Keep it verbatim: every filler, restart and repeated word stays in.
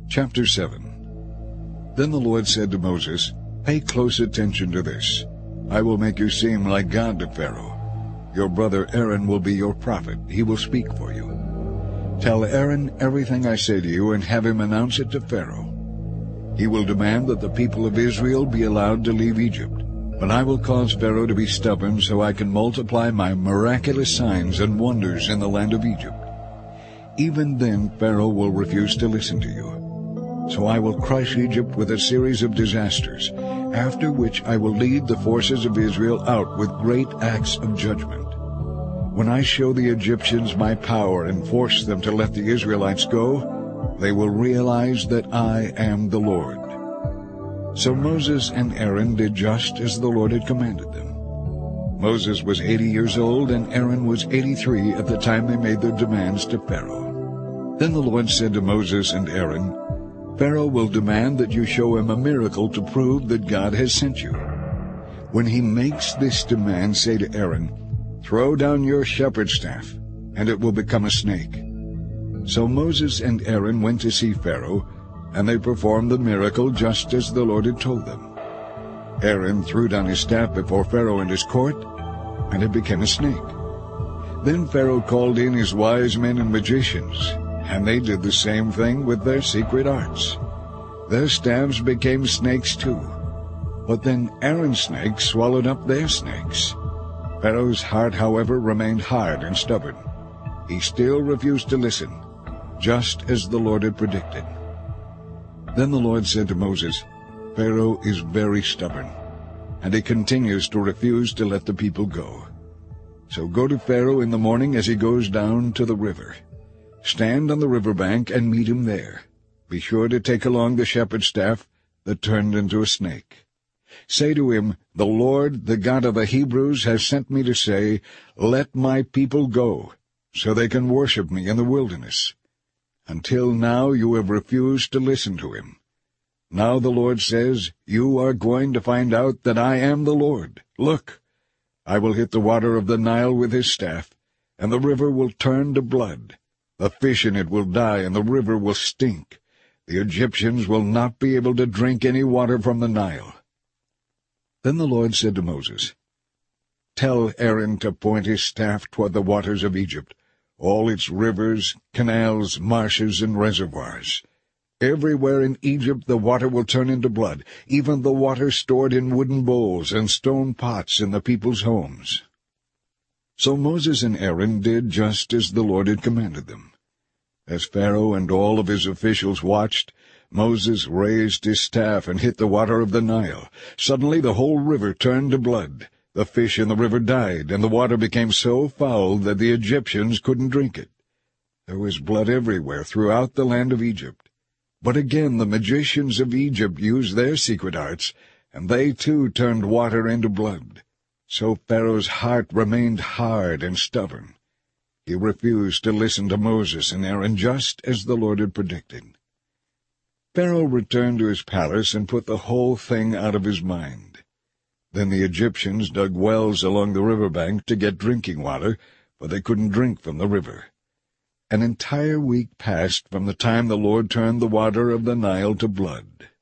Chapter seven. Then the Lord said to Moses, "Pay close attention to this. I will make you seem like God to Pharaoh. Your brother Aaron will be your prophet. He will speak for you. Tell Aaron everything I say to you and have him announce it to Pharaoh. He will demand that the people of Israel be allowed to leave Egypt. But I will cause Pharaoh to be stubborn so I can multiply my miraculous signs and wonders in the land of Egypt. Even then Pharaoh will refuse to listen to you. So I will crush Egypt with a series of disasters, after which I will lead the forces of Israel out with great acts of judgment. When I show the Egyptians my power and force them to let the Israelites go, they will realize that I am the Lord." So Moses and Aaron did just as the Lord had commanded them. Moses was eighty years old, and Aaron was eighty-three at the time they made their demands to Pharaoh. Then the Lord said to Moses and Aaron, "Pharaoh will demand that you show him a miracle to prove that God has sent you. When he makes this demand, say to Aaron, 'Throw down your shepherd's staff, and it will become a snake.'" So Moses and Aaron went to see Pharaoh, and they performed the miracle just as the Lord had told them. Aaron threw down his staff before Pharaoh and his court, and it became a snake. Then Pharaoh called in his wise men and magicians, and they did the same thing with their secret arts. Their staffs became snakes too. But then Aaron's snake swallowed up their snakes. Pharaoh's heart, however, remained hard and stubborn. He still refused to listen, just as the Lord had predicted. Then the Lord said to Moses, "Pharaoh is very stubborn, and he continues to refuse to let the people go. So go to Pharaoh in the morning as he goes down to the river. Stand on the riverbank and meet him there. Be sure to take along the shepherd's staff that turned into a snake. Say to him, 'The Lord, the God of the Hebrews, has sent me to say, let my people go, so they can worship me in the wilderness. Until now you have refused to listen to him. Now the Lord says, you are going to find out that I am the Lord. Look, I will hit the water of the Nile with his staff, and the river will turn to blood. The fish in it will die, and the river will stink. The Egyptians will not be able to drink any water from the Nile.'" Then the Lord said to Moses, "Tell Aaron to point his staff toward the waters of Egypt, all its rivers, canals, marshes, and reservoirs. Everywhere in Egypt the water will turn into blood, even the water stored in wooden bowls and stone pots in the people's homes." So Moses and Aaron did just as the Lord had commanded them. As Pharaoh and all of his officials watched, Moses raised his staff and hit the water of the Nile. Suddenly the whole river turned to blood. The fish in the river died, and the water became so foul that the Egyptians couldn't drink it. There was blood everywhere throughout the land of Egypt. But again the magicians of Egypt used their secret arts, and they too turned water into blood. So Pharaoh's heart remained hard and stubborn. He refused to listen to Moses and Aaron, just as the Lord had predicted. Pharaoh returned to his palace and put the whole thing out of his mind. Then the Egyptians dug wells along the riverbank to get drinking water, but they couldn't drink from the river. An entire week passed from the time the Lord turned the water of the Nile to blood.